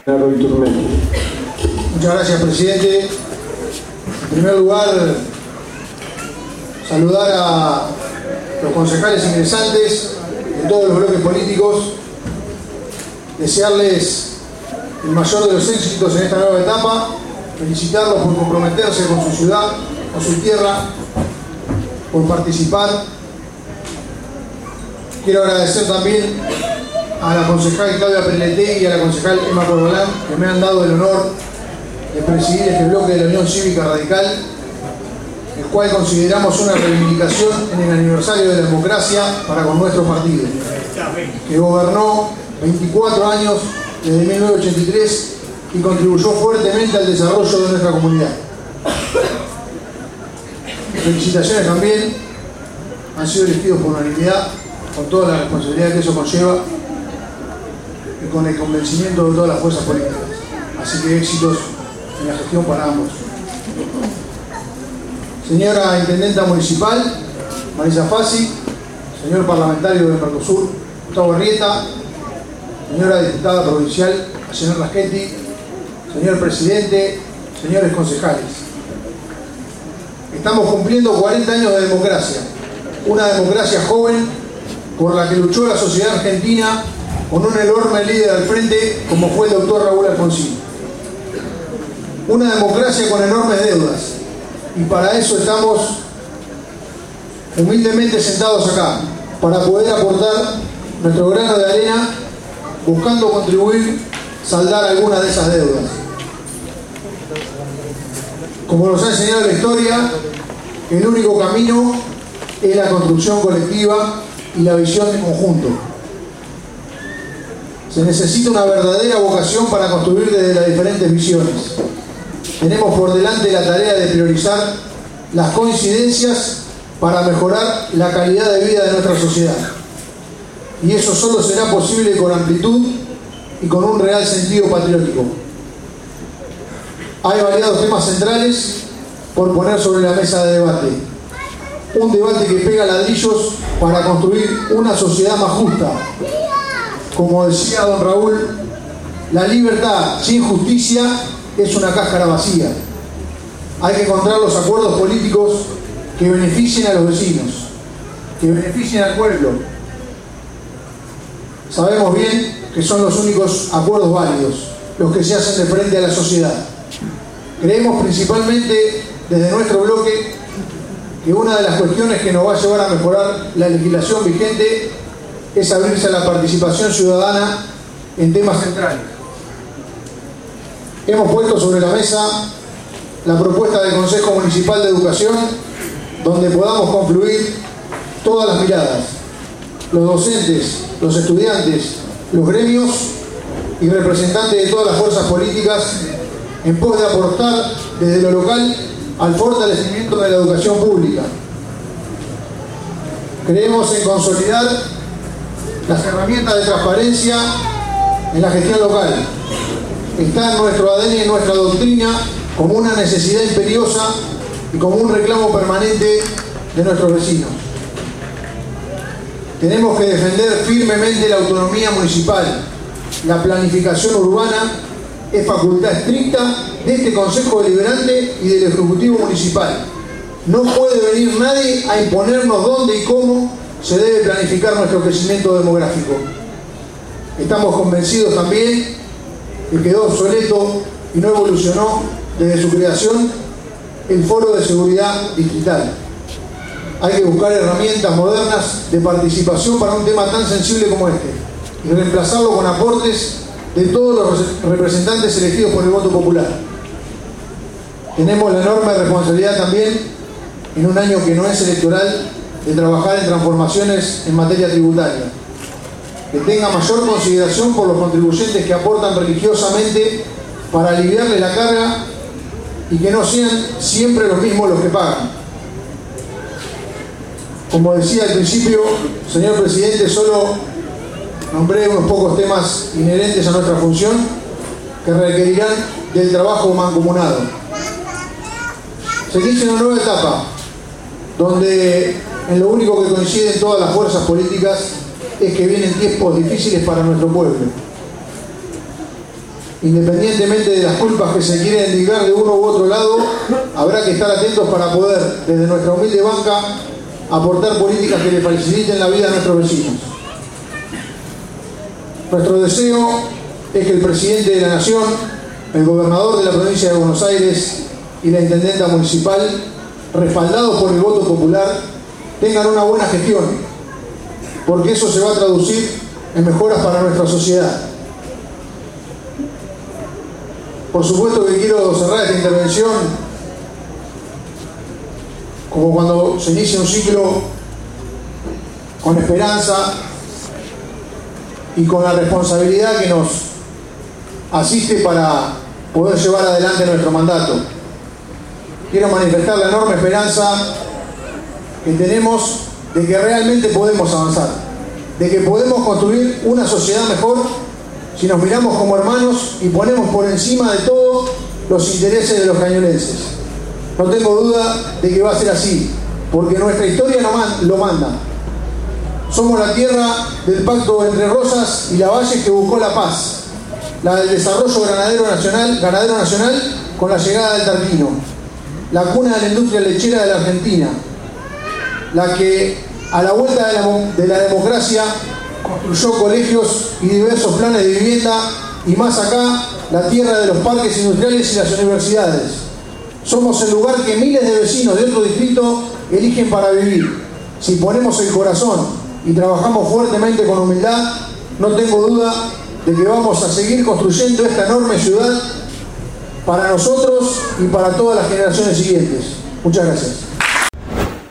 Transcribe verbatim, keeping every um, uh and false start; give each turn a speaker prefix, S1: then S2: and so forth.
S1: Muchas gracias, presidente. En primer lugar, saludar a los concejales ingresantes de todos los bloques políticos, desearles el mayor de los éxitos en esta nueva etapa, felicitarlos por comprometerse con su ciudad, con su tierra, por participar. Quiero agradecer también a la concejal Claudia Perletegui y a la concejal Emma Corbalán, que me han dado el honor de presidir este bloque de la Unión Cívica Radical, el cual consideramos una reivindicación en el aniversario de la democracia para con nuestro partido, que gobernó veinticuatro años desde mil novecientos ochenta y tres y contribuyó fuertemente al desarrollo de nuestra comunidad. Felicitaciones también, han sido elegidos por unanimidad, con toda la responsabilidad que eso conlleva y con el convencimiento de todas las fuerzas políticas. Así que éxitos en la gestión para ambos. Señora Intendenta Municipal, Marisa Fassi, señor parlamentario del Mercosur, Gustavo Arrieta, señora diputada provincial, señor Raschetti, señor presidente, señores concejales. Estamos cumpliendo cuarenta años de democracia, una democracia joven por la que luchó la sociedad argentina con un enorme líder al frente como fue el doctor Raúl Alfonsín. Una democracia con enormes deudas, y para eso estamos humildemente sentados acá, para poder aportar nuestro grano de arena, buscando contribuir a saldar algunas de esas deudas. Como nos ha enseñado la historia, el único camino es la construcción colectiva y la visión en conjunto. Se necesita una verdadera vocación para construir desde las diferentes visiones. Tenemos por delante la tarea de priorizar las coincidencias para mejorar la calidad de vida de nuestra sociedad. Y eso solo será posible con amplitud y con un real sentido patriótico. Hay variados temas centrales por poner sobre la mesa de debate. Un debate que pega ladrillos para construir una sociedad más justa. Como decía don Raúl, la libertad sin justicia es una cáscara vacía. Hay que encontrar los acuerdos políticos que beneficien a los vecinos, que beneficien al pueblo. Sabemos bien que son los únicos acuerdos válidos, los que se hacen de frente a la sociedad. Creemos principalmente desde nuestro bloque que una de las cuestiones que nos va a llevar a mejorar la legislación vigente es abrirse a la participación ciudadana en temas centrales. Hemos puesto sobre la mesa la propuesta del Consejo Municipal de Educación, donde podamos confluir todas las miradas, los docentes, los estudiantes, los gremios y representantes de todas las fuerzas políticas, en pos de aportar desde lo local al fortalecimiento de la educación pública. Creemos en consolidar las herramientas de transparencia en la gestión local. Está en nuestro A D N y en nuestra doctrina como una necesidad imperiosa y como un reclamo permanente de nuestros vecinos. Tenemos que defender firmemente la autonomía municipal. La planificación urbana es facultad estricta de este Consejo Deliberante y del Ejecutivo Municipal. No puede venir nadie a imponernos dónde y cómo se debe planificar nuestro crecimiento demográfico. Estamos convencidos también que quedó obsoleto y no evolucionó desde su creación el Foro de Seguridad Distrital. Hay que buscar herramientas modernas de participación para un tema tan sensible como este y reemplazarlo con aportes de todos los representantes elegidos por el voto popular. Tenemos la enorme responsabilidad también, en un año que no es electoral, de trabajar en transformaciones en materia tributaria, que tenga mayor consideración por los contribuyentes que aportan religiosamente para aliviarles la carga y que no sean siempre los mismos los que pagan. Como decía al principio, señor presidente, solo nombré unos pocos temas inherentes a nuestra función que requerirán del trabajo mancomunado. Se inicia una nueva etapa donde en lo único que coinciden todas las fuerzas políticas es que vienen tiempos difíciles para nuestro pueblo. Independientemente de las culpas que se quieren indicar de uno u otro lado, habrá que estar atentos para poder, desde nuestra humilde banca, aportar políticas que le faciliten la vida a nuestros vecinos. Nuestro deseo es que el presidente de la Nación, el gobernador de la provincia de Buenos Aires y la intendenta municipal, respaldados por el voto popular, tengan una buena gestión, porque eso se va a traducir en mejoras para nuestra sociedad. Por supuesto que quiero cerrar esta intervención como cuando se inicia un ciclo, con esperanza y con la responsabilidad que nos asiste para poder llevar adelante nuestro mandato. Quiero manifestar la enorme esperanza que tenemos de que realmente podemos avanzar, de que podemos construir una sociedad mejor si nos miramos como hermanos y ponemos por encima de todo los intereses de los cañonenses. No tengo duda de que va a ser así, porque nuestra historia lo manda. Somos la tierra del pacto entre Rosas y Lavalle que buscó la paz, la del desarrollo ganadero nacional, ganadero nacional con la llegada del Tarquino, la cuna de la industria lechera de la Argentina, la que a la vuelta de la, de la democracia construyó colegios y diversos planes de vivienda, y más acá, la tierra de los parques industriales y las universidades. Somos el lugar que miles de vecinos de otro distrito eligen para vivir. Si ponemos el corazón y trabajamos fuertemente con humildad, no tengo duda de que vamos a seguir construyendo esta enorme ciudad para nosotros y para todas las generaciones siguientes. Muchas gracias.